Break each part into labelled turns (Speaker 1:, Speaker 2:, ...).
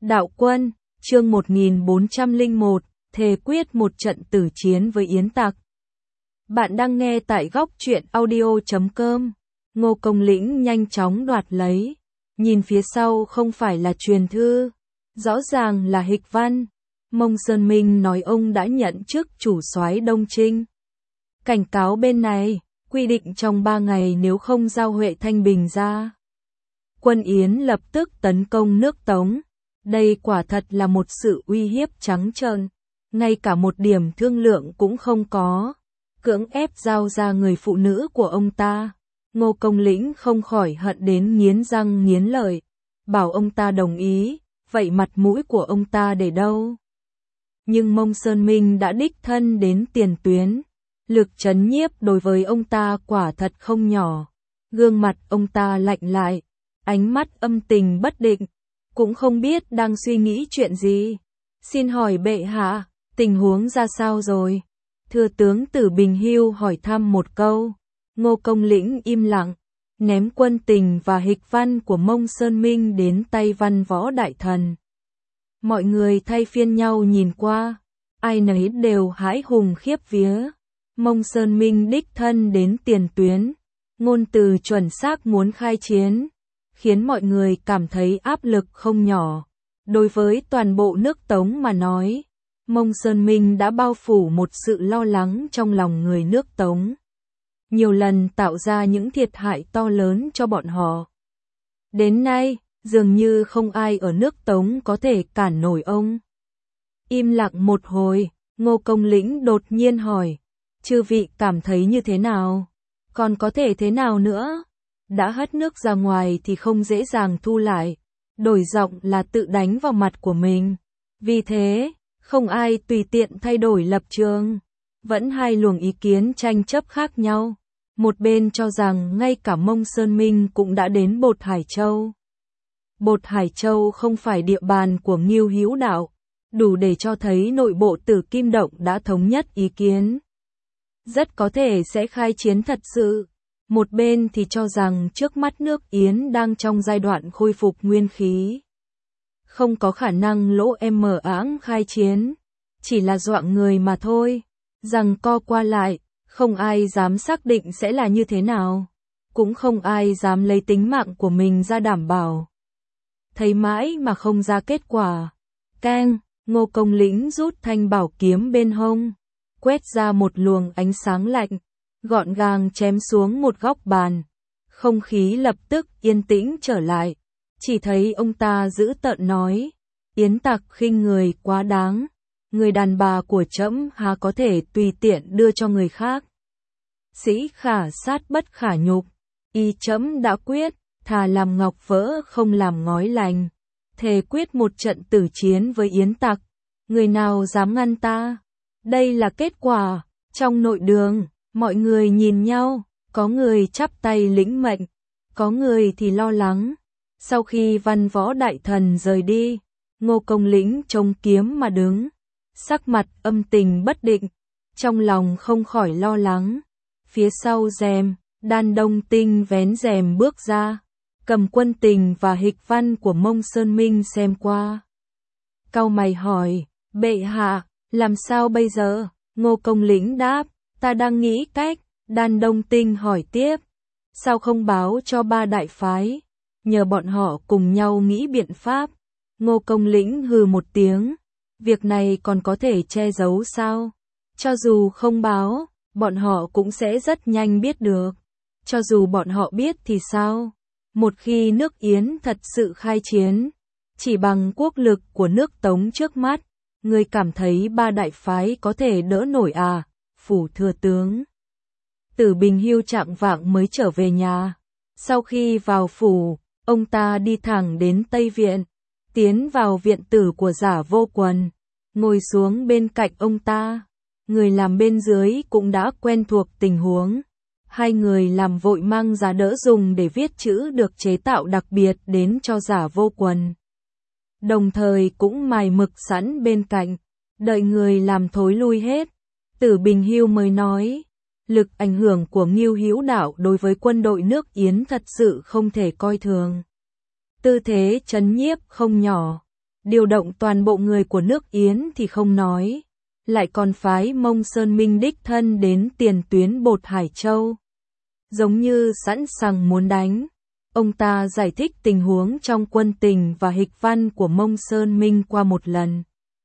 Speaker 1: Đạo quân, chương 1401, thề quyết một trận tử chiến với Yến Tặc. Bạn đang nghe tại góc truyện audio.com. Ngô Công Lĩnh nhanh chóng đoạt lấy. Nhìn phía sau không phải là truyền thư, rõ ràng là hịch văn. Mông Sơn Minh nói ông đã nhận chức chủ soái Đông Trinh. Cảnh cáo bên này, quy định trong 3 ngày nếu không giao Huệ Thanh Bình ra, quân Yến lập tức tấn công nước Tống. Đây quả thật là một sự uy hiếp trắng trợn, ngay cả một điểm thương lượng cũng không có, cưỡng ép giao ra người phụ nữ của ông ta. Ngô Công Lĩnh không khỏi hận đến nghiến răng nghiến lợi, bảo ông ta đồng ý, vậy mặt mũi của ông ta để đâu? Nhưng Mông Sơn Minh đã đích thân đến tiền tuyến, lực trấn nhiếp đối với ông ta quả thật không nhỏ. Gương mặt ông ta lạnh lại, ánh mắt âm tình bất định, cũng không biết đang suy nghĩ chuyện gì. Xin hỏi bệ hạ, tình huống ra sao rồi? Thừa tướng Tử Bình Hưu hỏi thăm một câu. Ngô Công Lĩnh im lặng, ném quân tình và hịch văn của Mông Sơn Minh đến tay Văn Võ Đại Thần. Mọi người thay phiên nhau nhìn qua, ai nấy đều hãi hùng khiếp vía. Mông Sơn Minh đích thân đến tiền tuyến, ngôn từ chuẩn xác muốn khai chiến, khiến mọi người cảm thấy áp lực không nhỏ. Đối với toàn bộ nước Tống mà nói, Mông Sơn Minh đã bao phủ một sự lo lắng trong lòng người nước Tống, nhiều lần tạo ra những thiệt hại to lớn cho bọn họ. Đến nay, dường như không ai ở nước Tống có thể cản nổi ông. Im lặng một hồi, Ngô Công Lĩnh đột nhiên hỏi, chư vị cảm thấy như thế nào? Còn có thể thế nào nữa? Đã hất nước ra ngoài thì không dễ dàng thu lại, đổi giọng là tự đánh vào mặt của mình. Vì thế, không ai tùy tiện thay đổi lập trường. Vẫn hai luồng ý kiến tranh chấp khác nhau. Một bên cho rằng ngay cả Mông Sơn Minh cũng đã đến Bột Hải Châu. Bột Hải Châu không phải địa bàn của Ngưu Hữu Đạo, đủ để cho thấy nội bộ Tử Kim Động đã thống nhất ý kiến. Rất có thể sẽ khai chiến thật sự. Một bên thì cho rằng trước mắt nước Yến đang trong giai đoạn khôi phục nguyên khí, không có khả năng lỗ áng khai chiến, chỉ là doạng người mà thôi. Rằng co qua lại, không ai dám xác định sẽ là như thế nào, cũng không ai dám lấy tính mạng của mình ra đảm bảo. Thấy mãi mà không ra kết quả. Keng, Ngô Công Lĩnh rút thanh bảo kiếm bên hông, quét ra một luồng ánh sáng lạnh, gọn gàng chém xuống một góc bàn. Không khí lập tức yên tĩnh trở lại. Chỉ thấy ông ta giữ tợn nói, Yến Tặc khinh người quá đáng, người đàn bà của trẫm há có thể tùy tiện đưa cho người khác. Sĩ khả sát bất khả nhục, y trẫm đã quyết, thà làm ngọc vỡ không làm ngói lành, thề quyết một trận tử chiến với Yến Tặc, người nào dám ngăn ta? Đây là kết quả. Trong nội đường, mọi người nhìn nhau, có người chắp tay lĩnh mệnh, có người thì lo lắng. Sau khi Văn Võ Đại Thần rời đi, Ngô Công Lĩnh chống kiếm mà đứng, sắc mặt âm tình bất định, trong lòng không khỏi lo lắng. Phía sau rèm, Đan Đông Tinh vén rèm bước ra, cầm quân tình và hịch văn của Mông Sơn Minh xem qua. Cau mày hỏi, bệ hạ, làm sao bây giờ? Ngô Công Lĩnh đáp, ta đang nghĩ cách. Đan Đông Tinh hỏi tiếp, sao không báo cho 3 đại phái, nhờ bọn họ cùng nhau nghĩ biện pháp? Ngô Công Lĩnh hừ một tiếng, việc này còn có thể che giấu sao? Cho dù không báo, bọn họ cũng sẽ rất nhanh biết được. Cho dù bọn họ biết thì sao? Một khi nước Yến thật sự khai chiến, chỉ bằng quốc lực của nước Tống trước mắt, người cảm thấy 3 đại phái có thể đỡ nổi à? Phủ thừa tướng Tử Bình Hưu trạng vạng mới trở về nhà. Sau khi vào phủ, ông ta đi thẳng đến Tây Viện, tiến vào viện tử của Giả Vô Quần, ngồi xuống bên cạnh ông ta. Người làm bên dưới cũng đã quen thuộc tình huống. Hai người làm vội mang giá đỡ dùng để viết chữ được chế tạo đặc biệt đến cho Giả Vô Quần. Đồng thời cũng mài mực sẵn bên cạnh, đợi người làm thối lui hết. Tử Bình Hưu mới nói, lực ảnh hưởng của Ngưu Hữu Đạo đối với quân đội nước Yến thật sự không thể coi thường. Tư thế trấn nhiếp không nhỏ. điều động toàn bộ người của nước Yến thì không nói, lại còn phái Mông Sơn Minh đích thân đến tiền tuyến Bột Hải Châu. Giống như sẵn sàng muốn đánh. Ông ta giải thích tình huống trong quân tình và hịch văn của Mông Sơn Minh qua một lần.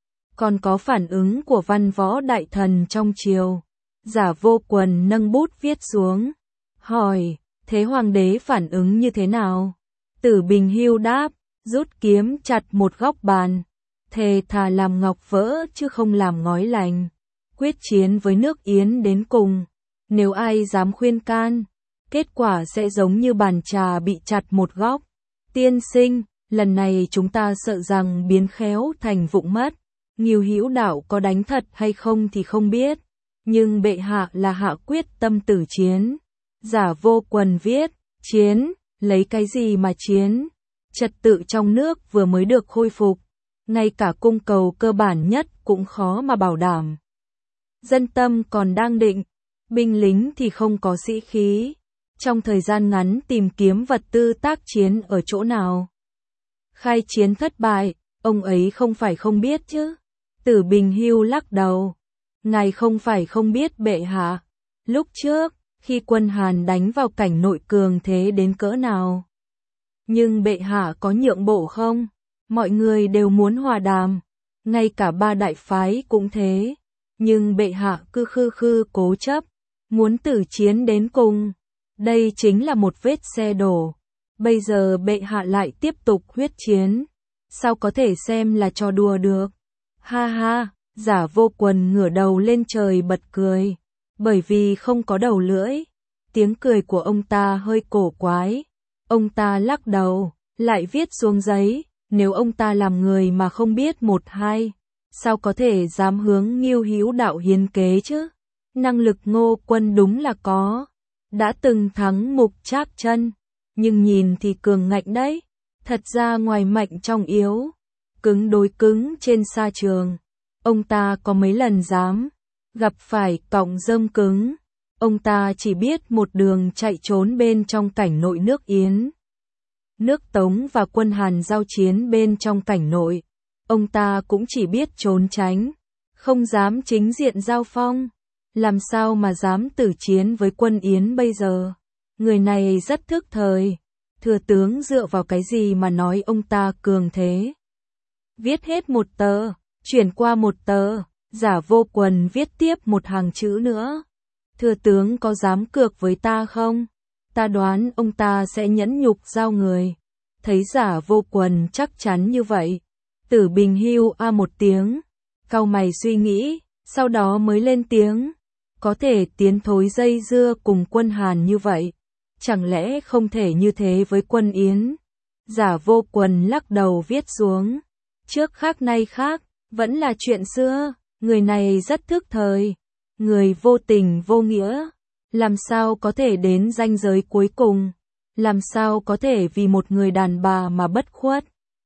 Speaker 1: Còn có phản ứng của văn võ đại thần trong triều. Giả Vô Quần nâng bút viết xuống. Hỏi, thế hoàng đế phản ứng như thế nào? Tử Bình Hưu đáp, rút kiếm chặt một góc bàn. Thề thà làm ngọc vỡ chứ không làm ngói lành. Quyết chiến với nước Yến đến cùng. Nếu ai dám khuyên can, kết quả sẽ giống như bàn trà bị chặt một góc. Tiên sinh, lần này chúng ta sợ rằng biến khéo thành vụng mất. Ngưu Hữu Đạo có đánh thật hay không thì không biết, nhưng bệ hạ là hạ quyết tâm tử chiến. Giả Vô Quần viết, chiến, lấy cái gì mà chiến? Trật tự trong nước vừa mới được khôi phục, ngay cả cung cầu cơ bản nhất cũng khó mà bảo đảm. Dân tâm còn đang định, binh lính thì không có sĩ khí. Trong thời gian ngắn tìm kiếm vật tư tác chiến ở chỗ nào? Khai chiến thất bại, ông ấy không phải không biết chứ? Tử Bình Hưu lắc đầu. Ngài không phải không biết bệ hạ. Lúc trước, khi quân Hàn đánh vào cảnh nội cường thế đến cỡ nào. Nhưng bệ hạ có nhượng bộ không? Mọi người đều muốn hòa đàm. Ngay cả ba đại phái cũng thế. Nhưng bệ hạ cứ khư cố chấp. Muốn tử chiến đến cùng. Đây chính là một vết xe đổ. Bây giờ bệ hạ lại tiếp tục huyết chiến. Sao có thể xem là trò đùa được? Ha ha, Giả Vô Quần ngửa đầu lên trời bật cười. Bởi vì không có đầu lưỡi. Tiếng cười của ông ta hơi cổ quái. Ông ta lắc đầu, lại viết xuống giấy. Nếu ông ta làm người mà không biết một hai, sao có thể dám hướng Ngưu Hữu Đạo hiến kế chứ? Năng lực Ngô Quân đúng là có. Đã từng thắng Mục Trác Chân, nhưng nhìn thì cường ngạnh đấy. Thật ra ngoài mạnh trong yếu, cứng đối cứng trên sa trường. Ông ta có mấy lần dám gặp phải cọng rơm cứng. Ông ta chỉ biết một đường chạy trốn bên trong cảnh nội nước Yến. Nước Tống và quân Hàn giao chiến bên trong cảnh nội. Ông ta cũng chỉ biết trốn tránh, không dám chính diện giao phong. Làm sao mà dám tử chiến với quân Yến bây giờ? Người này rất thức thời. Thừa tướng dựa vào cái gì mà nói ông ta cường thế? Viết hết một tờ, chuyển qua một tờ, Giả Vô Quần viết tiếp một hàng chữ nữa. Thừa tướng có dám cược với ta không? Ta đoán ông ta sẽ nhẫn nhục giao người. Thấy Giả Vô Quần chắc chắn như vậy, Tử Bình Hưu một tiếng, cau mày suy nghĩ, sau đó mới lên tiếng. Có thể tiến thối dây dưa cùng quân Hàn như vậy, chẳng lẽ không thể như thế với quân Yến? Giả Vô Quần lắc đầu viết xuống. Trước khác nay khác, vẫn là chuyện xưa, người này rất thức thời, người vô tình vô nghĩa, làm sao có thể đến ranh giới cuối cùng, làm sao có thể vì một người đàn bà mà bất khuất.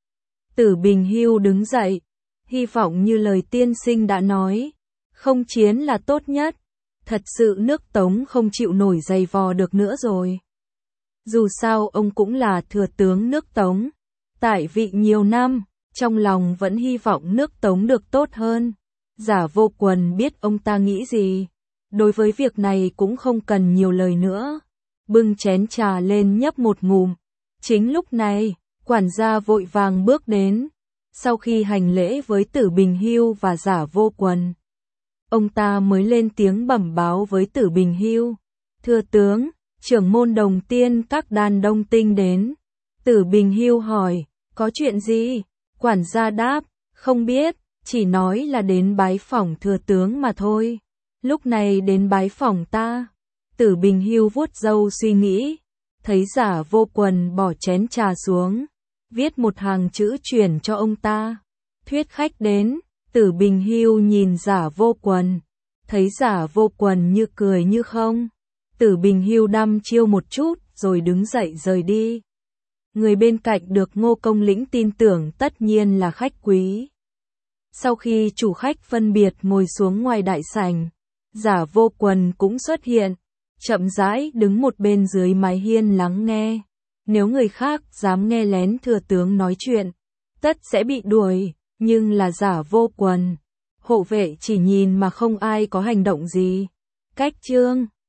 Speaker 1: Tử Bình Hưu đứng dậy, hy vọng như lời tiên sinh đã nói, không chiến là tốt nhất. Thật sự nước Tống không chịu nổi giày vò được nữa rồi. Dù sao ông cũng là thừa tướng nước Tống, tại vị nhiều năm, trong lòng vẫn hy vọng nước Tống được tốt hơn. Giả Vô Quần biết ông ta nghĩ gì, đối với việc này cũng không cần nhiều lời nữa. Bưng chén trà lên nhấp một ngụm. Chính lúc này, quản gia vội vàng bước đến. Sau khi hành lễ với Tử Bình Hưu và Giả Vô Quần, ông ta mới lên tiếng bẩm báo với Tử Bình Hưu. Thưa tướng, trưởng môn Đồng Tiên các đàn Đông Tinh đến. Tử Bình Hưu hỏi, có chuyện gì? Quản gia đáp, không biết, chỉ nói là đến bái phỏng thừa tướng mà thôi. Lúc này đến bái phỏng ta. Tử Bình Hưu vuốt râu suy nghĩ, thấy Giả Vô Quần bỏ chén trà xuống, viết một hàng chữ chuyển cho ông ta. Thuyết khách đến. Tử Bình Hưu nhìn Giả Vô Quần, thấy Giả Vô Quần như cười như không. Tử Bình Hưu đăm chiêu một chút rồi đứng dậy rời đi. Người bên cạnh được Ngô Công Lĩnh tin tưởng tất nhiên là khách quý. Sau khi chủ khách phân biệt ngồi xuống ngoài đại sảnh, Giả Vô Quần cũng xuất hiện, chậm rãi đứng một bên dưới mái hiên lắng nghe. Nếu người khác dám nghe lén thừa tướng nói chuyện, tất sẽ bị đuổi, nhưng là giả vô quần. Hộ vệ chỉ nhìn mà không ai có hành động gì. Cách chương